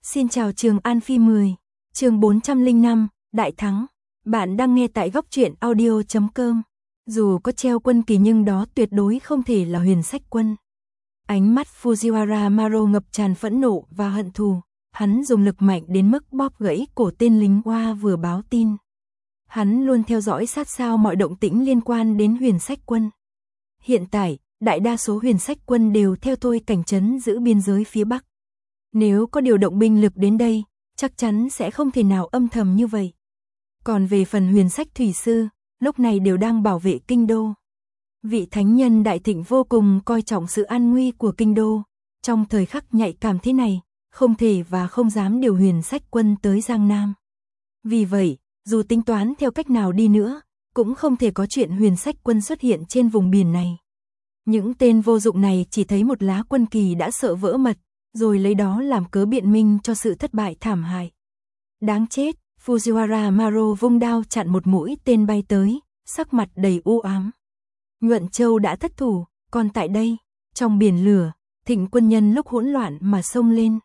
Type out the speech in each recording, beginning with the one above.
Xin chào Trường An Phi 10, chương 405, Đại Thắng. Bạn đang nghe tại góc truyện audio.com. Dù có treo quân kỳ nhưng đó tuyệt đối không thể là Huyền Sách Quân. Ánh mắt Fujiwara Maro ngập tràn phẫn nộ và hận thù. Hắn dùng lực mạnh đến mức bóp gãy cổ tên lính oa vừa báo tin. Hắn luôn theo dõi sát sao mọi động tĩnh liên quan đến Huyền Sách Quân. Hiện tại, đại đa số Huyền Sách Quân đều theo tôi cảnh trấn giữ biên giới phía Bắc. Nếu có điều động binh lực đến đây, chắc chắn sẽ không thể nào âm thầm như vậy. Còn về phần Huyền Sách Thủy Sư, lúc này đều đang bảo vệ kinh đô. Vị thánh nhân Đại Thịnh vô cùng coi trọng sự an nguy của kinh đô. Trong thời khắc nhạy cảm thế này, không thể và không dám điều Huyền Sách Quân tới Giang Nam. Vì vậy, dù tính toán theo cách nào đi nữa, cũng không thể có chuyện Huyền Sách Quân xuất hiện trên vùng biển này. Những tên vô dụng này chỉ thấy một lá quân kỳ đã sợ vỡ mật, rồi lấy đó làm cớ biện minh cho sự thất bại thảm hại. Đáng chết, Fujiwara Maro vung đao chặn một mũi tên bay tới, sắc mặt đầy u ám. Nhuận Châu đã thất thủ, còn tại đây, trong biển lửa, Thịnh quân nhân lúc hỗn loạn mà xông lên.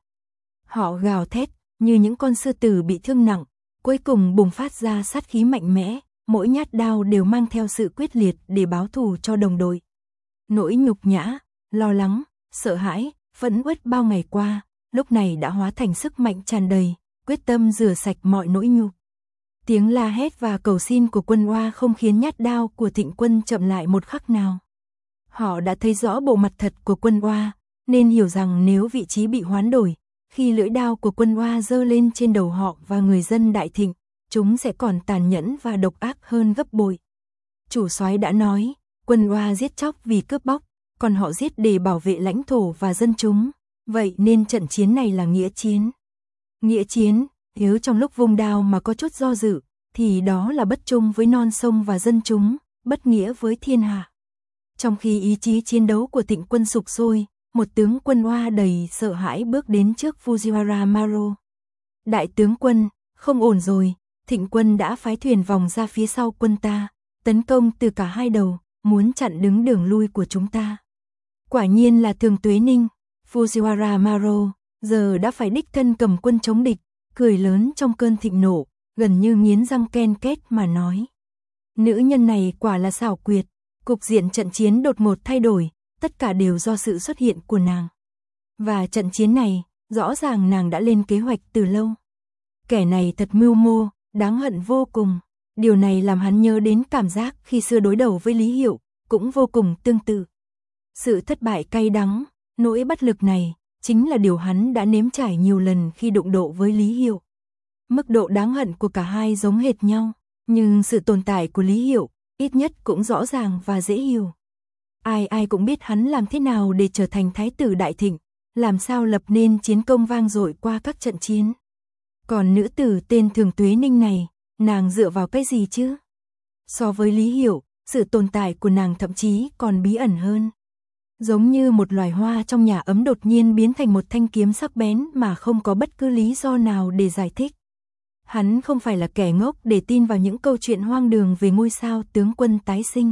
Họ gào thét, như những con sư tử bị thương nặng, cuối cùng bùng phát ra sát khí mạnh mẽ, mỗi nhát đao đều mang theo sự quyết liệt để báo thù cho đồng đội. Nỗi nhục nhã, lo lắng, sợ hãi, phẫn uất bao ngày qua, lúc này đã hóa thành sức mạnh tràn đầy, quyết tâm rửa sạch mọi nỗi nhục. Tiếng la hét và cầu xin của quân oa không khiến nhát đao của Thịnh quân chậm lại một khắc nào. Họ đã thấy rõ bộ mặt thật của quân oa, nên hiểu rằng nếu vị trí bị hoán đổi, khi lưỡi đao của quân oa giơ lên trên đầu họ và người dân Đại Thịnh, chúng sẽ còn tàn nhẫn và độc ác hơn gấp bội. Chủ soái đã nói, quân oa giết chóc vì cướp bóc, còn họ giết để bảo vệ lãnh thổ và dân chúng, vậy nên trận chiến này là nghĩa chiến. Nghĩa chiến, nếu trong lúc vung đao mà có chút do dự, thì đó là bất trung với non sông và dân chúng, bất nghĩa với thiên hạ. Trong khi ý chí chiến đấu của Thịnh quân sục sôi, một tướng quân oa đầy sợ hãi bước đến trước Fujiwara Maro. Đại tướng quân, không ổn rồi, Thịnh quân đã phái thuyền vòng ra phía sau quân ta, tấn công từ cả hai đầu, muốn chặn đứng đường lui của chúng ta. Quả nhiên là Thường Tuế Ninh, Fujiwara Maro, giờ đã phải đích thân cầm quân chống địch, cười lớn trong cơn thịnh nộ, gần như nghiến răng ken két mà nói. Nữ nhân này quả là xảo quyệt, cục diện trận chiến đột ngột thay đổi, tất cả đều do sự xuất hiện của nàng. Và trận chiến này, rõ ràng nàng đã lên kế hoạch từ lâu. Kẻ này thật mưu mô, đáng hận vô cùng. Điều này làm hắn nhớ đến cảm giác khi xưa đối đầu với Lý Hiệu, cũng vô cùng tương tự. Sự thất bại cay đắng, nỗi bất lực này, chính là điều hắn đã nếm trải nhiều lần khi đụng độ với Lý Hiệu. Mức độ đáng hận của cả hai giống hệt nhau, nhưng sự tồn tại của Lý Hiệu, ít nhất cũng rõ ràng và dễ hiểu. Ai ai cũng biết hắn làm thế nào để trở thành thái tử Đại Thịnh, làm sao lập nên chiến công vang dội qua các trận chiến. Còn nữ tử tên Thường Tuế Ninh này, nàng dựa vào cái gì chứ? So với Lý Hiệu, sự tồn tại của nàng thậm chí còn bí ẩn hơn. Giống như một loài hoa trong nhà ấm đột nhiên biến thành một thanh kiếm sắc bén mà không có bất cứ lý do nào để giải thích. Hắn không phải là kẻ ngốc để tin vào những câu chuyện hoang đường về ngôi sao tướng quân tái sinh.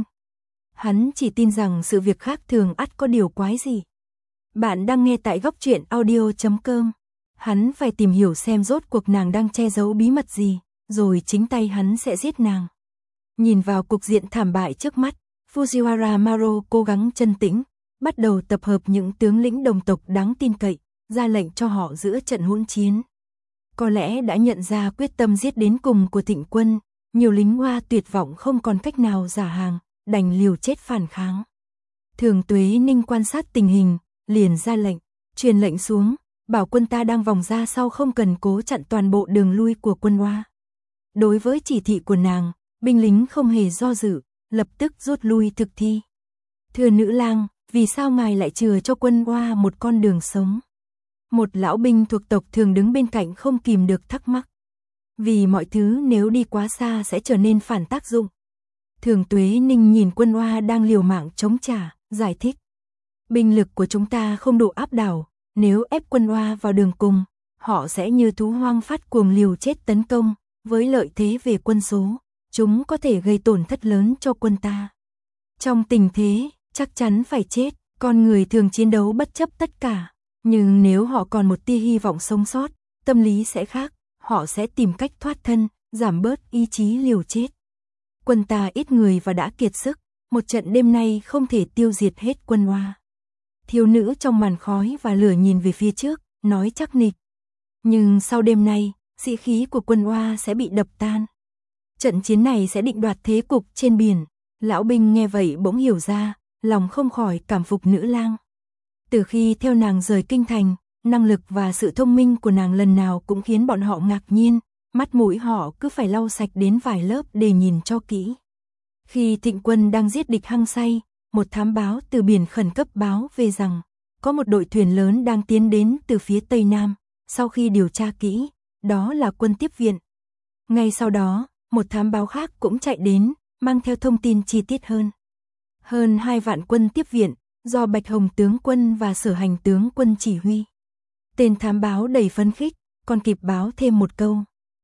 Hắn chỉ tin rằng sự việc khác thường ắt có điều quái gì. Bạn đang nghe tại góc truyện audio.com. Hắn phải tìm hiểu xem rốt cuộc nàng đang che giấu bí mật gì, rồi chính tay hắn sẽ giết nàng. Nhìn vào cục diện thảm bại trước mắt, Fujiwara Maro cố gắng trấn tĩnh, bắt đầu tập hợp những tướng lĩnh đồng tộc đáng tin cậy, ra lệnh cho họ giữa trận hỗn chiến. Có lẽ đã nhận ra quyết tâm giết đến cùng của Thịnh quân, nhiều lính oa tuyệt vọng không còn cách nào giả hàng, đành liều chết phản kháng. Thường Tuế Ninh quan sát tình hình, liền ra lệnh, truyền lệnh xuống, bảo quân ta đang vòng ra sau không cần cố chặn toàn bộ đường lui của quân oa. Đối với chỉ thị của nàng, binh lính không hề do dự, lập tức rút lui thực thi. Thưa nữ lang, vì sao ngài lại chừa cho quân oa một con đường sống? Một lão binh thuộc tộc thường đứng bên cạnh không kìm được thắc mắc. Vì mọi thứ nếu đi quá xa sẽ trở nên phản tác dụng. Thường Tuế Ninh nhìn quân oa đang liều mạng chống trả, giải thích. Binh lực của chúng ta không đủ áp đảo, nếu ép quân oa vào đường cùng, họ sẽ như thú hoang phát cuồng liều chết tấn công, với lợi thế về quân số, chúng có thể gây tổn thất lớn cho quân ta. Trong tình thế, chắc chắn phải chết, con người thường chiến đấu bất chấp tất cả, nhưng nếu họ còn một tia hy vọng sống sót, tâm lý sẽ khác, họ sẽ tìm cách thoát thân, giảm bớt ý chí liều chết. Quân ta ít người và đã kiệt sức, một trận đêm nay không thể tiêu diệt hết quân Hoa. Thiếu nữ trong màn khói và lửa nhìn về phía trước, nói chắc nịch. Nhưng sau đêm nay, sĩ khí của quân Hoa sẽ bị đập tan. Trận chiến này sẽ định đoạt thế cục trên biển. Lão binh nghe vậy bỗng hiểu ra, lòng không khỏi cảm phục nữ lang. Từ khi theo nàng rời kinh thành, năng lực và sự thông minh của nàng lần nào cũng khiến bọn họ ngạc nhiên, mắt mũi họ cứ phải lau sạch đến vài lớp để nhìn cho kỹ. Khi Thịnh quân đang giết địch hăng say, một thám báo từ biển khẩn cấp báo về rằng có một đội thuyền lớn đang tiến đến từ phía Tây Nam. Sau khi điều tra kỹ, đó là quân tiếp viện. Ngay sau đó, một thám báo khác cũng chạy đến, mang theo thông tin chi tiết hơn. Hơn 2 vạn quân tiếp viện, do Bạch Hồng tướng quân và Sở Hành tướng quân chỉ huy. Tên thám báo đầy phấn khích, còn kịp báo thêm một câu.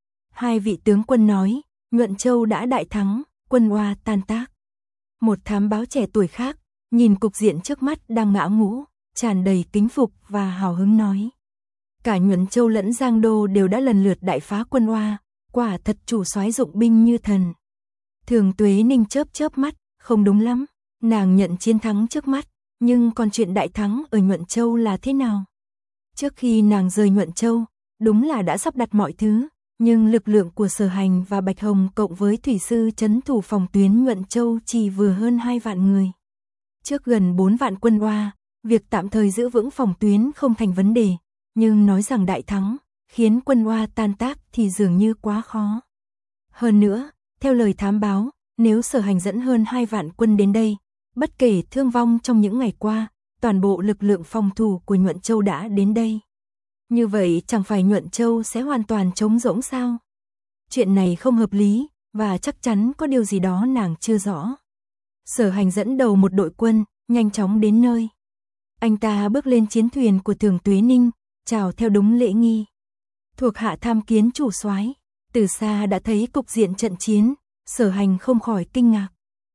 2 vị tướng quân nói, Nhuận Châu đã đại thắng, quân Hoa tan tác. Một thám báo trẻ tuổi khác, nhìn cục diện trước mắt đang ngã ngũ, tràn đầy kính phục và hào hứng nói. Cả Nhuận Châu lẫn Giang Đô đều đã lần lượt đại phá quân Hoa, quả thật chủ soái dụng binh như thần. Thường Tuế Ninh chớp mắt, không đúng lắm, nàng nhận chiến thắng trước mắt, nhưng còn chuyện đại thắng ở Nhuận Châu là thế nào? Trước khi nàng rời Nhuận Châu, đúng là đã sắp đặt mọi thứ, nhưng lực lượng của Sở Hành và Bạch Hồng cộng với thủy sư trấn thủ phòng tuyến Nhuận Châu chỉ vừa hơn 2 vạn người. Trước gần 4 vạn quân Hoa, việc tạm thời giữ vững phòng tuyến không thành vấn đề, nhưng nói rằng đại thắng, khiến quân Hoa tan tác thì dường như quá khó. Hơn nữa, theo lời thám báo, nếu Sở Hành dẫn hơn 2 vạn quân đến đây, bất kể thương vong trong những ngày qua, toàn bộ lực lượng phòng thủ của Nhuận Châu đã đến đây. Như vậy chẳng phải Nhuận Châu sẽ hoàn toàn trống rỗng sao? Chuyện này không hợp lý, và chắc chắn có điều gì đó nàng chưa rõ. Sở Hành dẫn đầu một đội quân, nhanh chóng đến nơi. Anh ta bước lên chiến thuyền của Thường Tuế Ninh, chào theo đúng lễ nghi. Thuộc hạ tham kiến chủ soái. Từ xa đã thấy cục diện trận chiến, Sở Hành không khỏi kinh ngạc.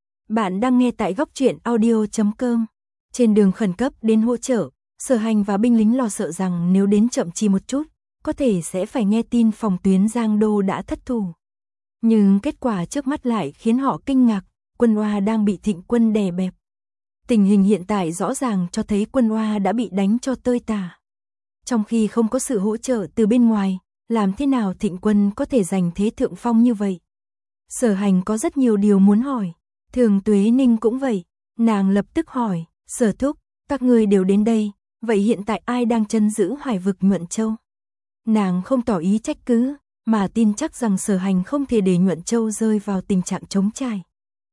Bạn đang nghe tại góc truyện audio.com. Trên đường khẩn cấp đến hỗ trợ, Sở Hành và binh lính lo sợ rằng nếu đến chậm chỉ một chút, có thể sẽ phải nghe tin phòng tuyến Giang Đô đã thất thủ. Nhưng kết quả trước mắt lại khiến họ kinh ngạc, quân Hoa đang bị Thịnh quân đè bẹp. Tình hình hiện tại rõ ràng cho thấy quân Hoa đã bị đánh cho tơi tả. Trong khi không có sự hỗ trợ từ bên ngoài, làm thế nào Thịnh quân có thể giành thế thượng phong như vậy? Sở Hành có rất nhiều điều muốn hỏi. Thường Tuế Ninh cũng vậy, nàng lập tức hỏi, Sở thúc, các ngươi đều đến đây, vậy hiện tại ai đang trấn giữ hải vực Nhuận Châu? Nàng không tỏ ý trách cứ, mà tin chắc rằng Sở Hành không thể để Nhuận Châu rơi vào tình trạng trống trải.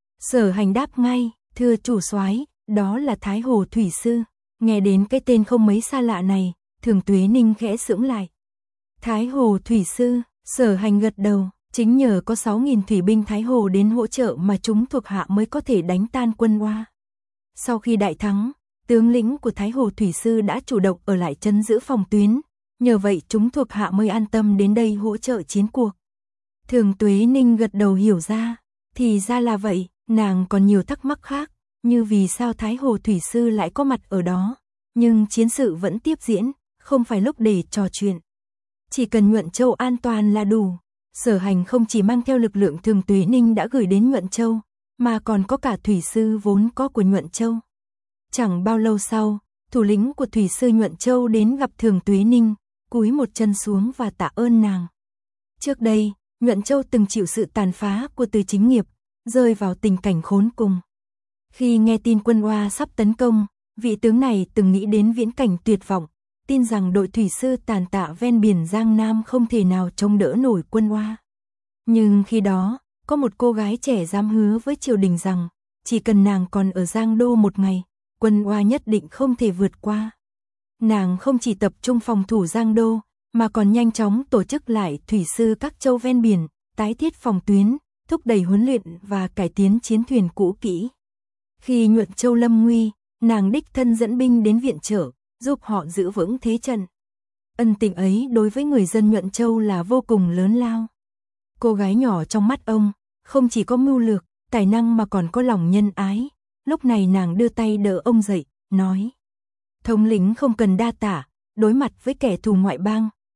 Sở Hành đáp ngay, thưa chủ soái, đó là Thái Hồ Thủy Sư. Nghe đến cái tên không mấy xa lạ này, Thường Tuế Ninh khẽ sững lại. Thái Hồ Thủy Sư, Sở Hành gật đầu, chính nhờ có 6.000 thủy binh Thái Hồ đến hỗ trợ mà chúng thuộc hạ mới có thể đánh tan quân Hoa. Sau khi đại thắng, tướng lĩnh của Thái Hồ Thủy Sư đã chủ động ở lại trấn giữ phòng tuyến, nhờ vậy chúng thuộc hạ mới an tâm đến đây hỗ trợ chiến cuộc. Thường Tuế Ninh gật đầu hiểu ra, thì ra là vậy, nàng còn nhiều thắc mắc khác, như vì sao Thái Hồ Thủy Sư lại có mặt ở đó, nhưng chiến sự vẫn tiếp diễn, không phải lúc để trò chuyện. Chỉ cần Nhuận Châu an toàn là đủ. Sở Hành không chỉ mang theo lực lượng Thường Tuế Ninh đã gửi đến Nhuận Châu, mà còn có cả thủy sư vốn có của Nhuận Châu. Chẳng bao lâu sau, thủ lĩnh của thủy sư Nhuận Châu đến gặp Thường Tuế Ninh, cúi một chân xuống và tạ ơn nàng. Trước đây, Nhuận Châu từng chịu sự tàn phá của Từ Chính Nghiệp, rơi vào tình cảnh khốn cùng. Khi nghe tin quân Hoa sắp tấn công, vị tướng này từng nghĩ đến viễn cảnh tuyệt vọng, tin rằng đội thủy sư tàn tạ ven biển Giang Nam không thể nào chống đỡ nổi quân Hoa. Nhưng khi đó, có một cô gái trẻ dám hứa với triều đình rằng, chỉ cần nàng còn ở Giang Đô một ngày, quân Hoa nhất định không thể vượt qua. Nàng không chỉ tập trung phòng thủ Giang Đô, mà còn nhanh chóng tổ chức lại thủy sư các châu ven biển, tái thiết phòng tuyến, thúc đẩy huấn luyện và cải tiến chiến thuyền cũ kỹ. Khi Nhuận Châu lâm nguy, nàng đích thân dẫn binh đến viện trợ, giúp họ giữ vững thế trận. Ân tình ấy đối với người dân Nhuận Châu là vô cùng lớn lao. Cô gái nhỏ trong mắt ông, không chỉ có mưu lược, tài năng mà còn có lòng nhân ái. Lúc này nàng đưa tay đỡ ông dậy, nói: thống lĩnh không cần đa tả, đối mặt với kẻ thù ngoại bang,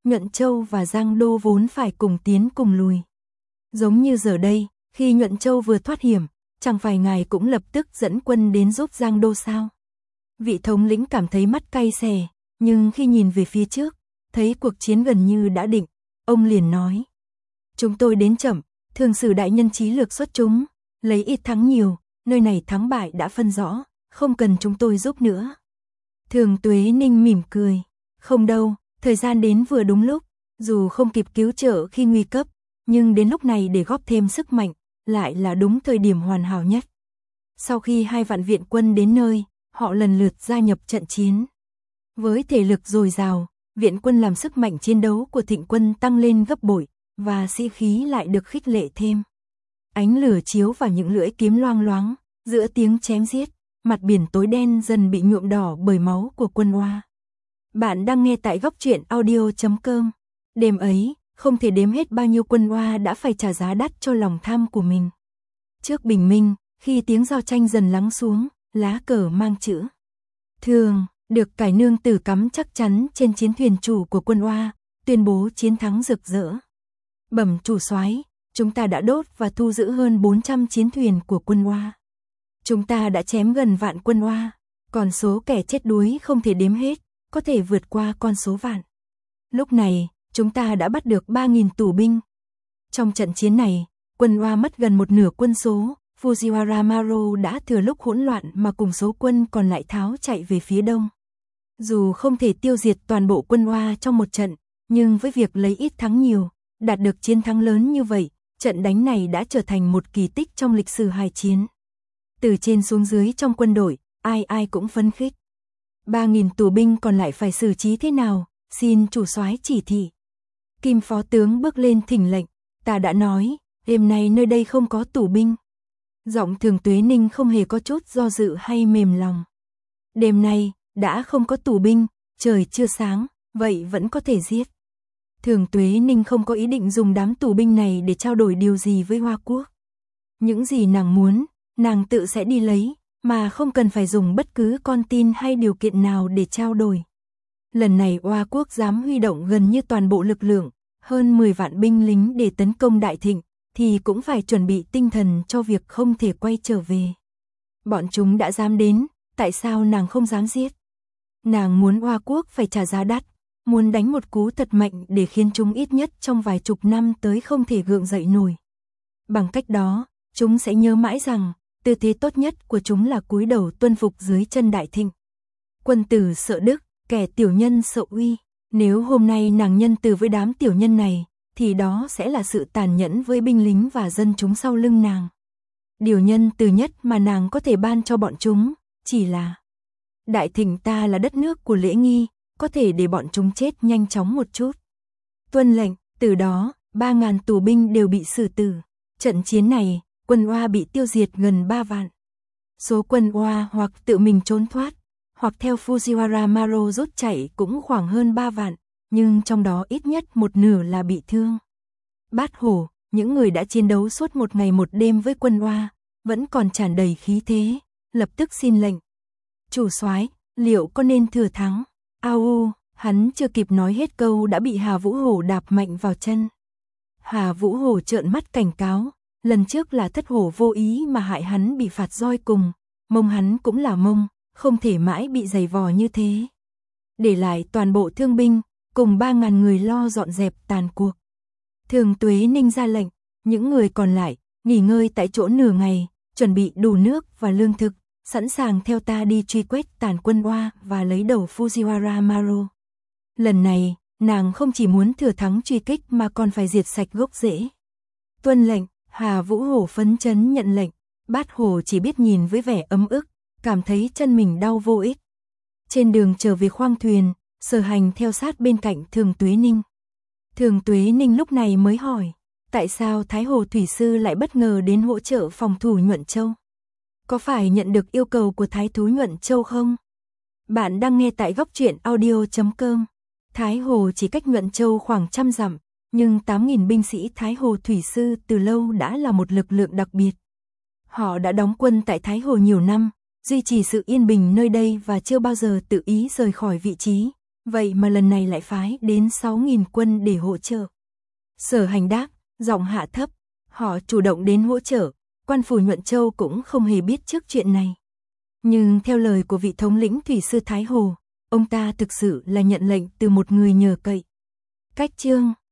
Nhuận Châu và Giang Đô vốn phải cùng tiến cùng lùi. Giống như giờ đây, khi Nhuận Châu vừa thoát hiểm, chẳng phải ngài cũng lập tức dẫn quân đến giúp Giang Đô sao? Vị thống lĩnh cảm thấy mắt cay xè, nhưng khi nhìn về phía trước, thấy cuộc chiến gần như đã định, ông liền nói. Chúng tôi đến chậm, thường sử đại nhân trí lược xuất chúng, lấy ít thắng nhiều, nơi này thắng bại đã phân rõ, không cần chúng tôi giúp nữa. Thường Tuế Ninh mỉm cười, không đâu, thời gian đến vừa đúng lúc, dù không kịp cứu trợ khi nguy cấp, nhưng đến lúc này để góp thêm sức mạnh, lại là đúng thời điểm hoàn hảo nhất. Sau khi 2 vạn viện quân đến nơi, họ lần lượt gia nhập trận chiến. Với thể lực dồi dào, viện quân làm sức mạnh chiến đấu của Thịnh quân tăng lên gấp bội, và sĩ khí lại được khích lệ thêm. Ánh lửa chiếu vào những lưỡi kiếm loang loáng, giữa tiếng chém giết, mặt biển tối đen dần bị nhuộm đỏ bởi máu của quân Oa. Bạn đang nghe tại góc truyện audio.com. Đêm ấy, không thể đếm hết bao nhiêu quân Oa đã phải trả giá đắt cho lòng tham của mình. Trước bình minh, khi tiếng giao tranh dần lắng xuống, lá cờ mang chữ Thường được cải nương tử cắm chắc chắn trên chiến thuyền chủ của quân Oa, tuyên bố chiến thắng rực rỡ. Bẩm chủ soái, chúng ta đã đốt và thu giữ hơn 400 chiến thuyền của quân Oa. Chúng ta đã chém gần vạn quân Oa, còn số kẻ chết đuối không thể đếm hết, có thể vượt qua con số vạn. Lúc này, chúng ta đã bắt được 3.000 tù binh. Trong trận chiến này, quân Oa mất gần một nửa quân số, Fujiwara Maro đã thừa lúc hỗn loạn mà cùng số quân còn lại tháo chạy về phía đông. Dù không thể tiêu diệt toàn bộ quân Oa trong một trận, nhưng với việc lấy ít thắng nhiều, đạt được chiến thắng lớn như vậy, trận đánh này đã trở thành một kỳ tích trong lịch sử hài chiến. Từ trên xuống dưới trong quân đội, ai ai cũng phấn khích. 3.000 tù binh còn lại phải xử trí thế nào, xin chủ soái chỉ thị. Kim phó tướng bước lên thỉnh lệnh, ta đã nói, đêm nay nơi đây không có tù binh. Giọng Thường Tuế Ninh không hề có chút do dự hay mềm lòng. Đêm nay, đã không có tù binh, trời chưa sáng, vậy vẫn có thể giết. Thường Tuế Ninh không có ý định dùng đám tù binh này để trao đổi điều gì với Hoa Quốc. Những gì nàng muốn, nàng tự sẽ đi lấy, mà không cần phải dùng bất cứ con tin hay điều kiện nào để trao đổi. Lần này Hoa Quốc dám huy động gần như toàn bộ lực lượng, hơn 10 vạn binh lính để tấn công Đại Thịnh, thì cũng phải chuẩn bị tinh thần cho việc không thể quay trở về. Bọn chúng đã dám đến, tại sao nàng không dám giết? Nàng muốn Hoa Quốc phải trả giá đắt, muốn đánh một cú thật mạnh để khiến chúng ít nhất trong vài chục năm tới không thể gượng dậy nổi. Bằng cách đó, chúng sẽ nhớ mãi rằng, tư thế tốt nhất của chúng là cúi đầu tuân phục dưới chân Đại Thịnh. Quân tử sợ đức, kẻ tiểu nhân sợ uy. Nếu hôm nay nàng nhân từ với đám tiểu nhân này, thì đó sẽ là sự tàn nhẫn với binh lính và dân chúng sau lưng nàng. Điều nhân từ nhất mà nàng có thể ban cho bọn chúng, chỉ là Đại Thịnh ta là đất nước của lễ nghi, có thể để bọn chúng chết nhanh chóng một chút. Tuân lệnh, từ đó, 3.000 tù binh đều bị xử tử. Trận chiến này, quân Oa bị tiêu diệt gần 3 vạn. Số quân Oa hoặc tự mình trốn thoát, hoặc theo Fujiwara Maro rút chạy cũng khoảng hơn 3 vạn, nhưng trong đó ít nhất một nửa là bị thương. Bát Hổ, những người đã chiến đấu suốt một ngày một đêm với quân Oa, vẫn còn tràn đầy khí thế, lập tức xin lệnh. Chủ soái, liệu có nên thừa thắng? Hắn chưa kịp nói hết câu đã bị Hà Vũ Hổ đạp mạnh vào chân. Hà Vũ Hổ trợn mắt cảnh cáo, lần trước là Thất Hổ vô ý mà hại hắn bị phạt roi cùng, mông hắn cũng là mông, không thể mãi bị giày vò như thế. Để lại toàn bộ thương binh, cùng 3.000 người lo dọn dẹp tàn cuộc. Thường Tuế Ninh ra lệnh, những người còn lại, nghỉ ngơi tại chỗ nửa ngày, chuẩn bị đủ nước và lương thực, sẵn sàng theo ta đi truy quét tàn quân Oa và lấy đầu Fujiwara Maro. Lần này, nàng không chỉ muốn thừa thắng truy kích mà còn phải diệt sạch gốc rễ. Tuân lệnh, Hà Vũ Hổ phấn chấn nhận lệnh, Bát Hổ chỉ biết nhìn với vẻ ấm ức, cảm thấy chân mình đau vô ích. Trên đường trở về khoang thuyền, Sở Hành theo sát bên cạnh Thường Tuế Ninh. Thường Tuế Ninh lúc này mới hỏi, tại sao Thái Hồ Thủy Sư lại bất ngờ đến hỗ trợ phòng thủ Nhuận Châu? Có phải nhận được yêu cầu của Thái thú Nhuận Châu không? Bạn đang nghe tại góc truyện audio.com. Thái Hồ chỉ cách Nhuận Châu khoảng 100 dặm, nhưng 8.000 binh sĩ Thái Hồ Thủy Sư từ lâu đã là một lực lượng đặc biệt. Họ đã đóng quân tại Thái Hồ nhiều năm, duy trì sự yên bình nơi đây và chưa bao giờ tự ý rời khỏi vị trí, Vậy mà lần này lại phái đến 6.000 quân để hỗ trợ. Sở Hành đáp, giọng hạ thấp, họ chủ động đến hỗ trợ, quan phủ Nhuận Châu cũng không hề biết trước chuyện này. Nhưng theo lời của vị thống lĩnh thủy sư Thái Hồ, ông ta thực sự là nhận lệnh từ một người nhờ cậy. Cách chương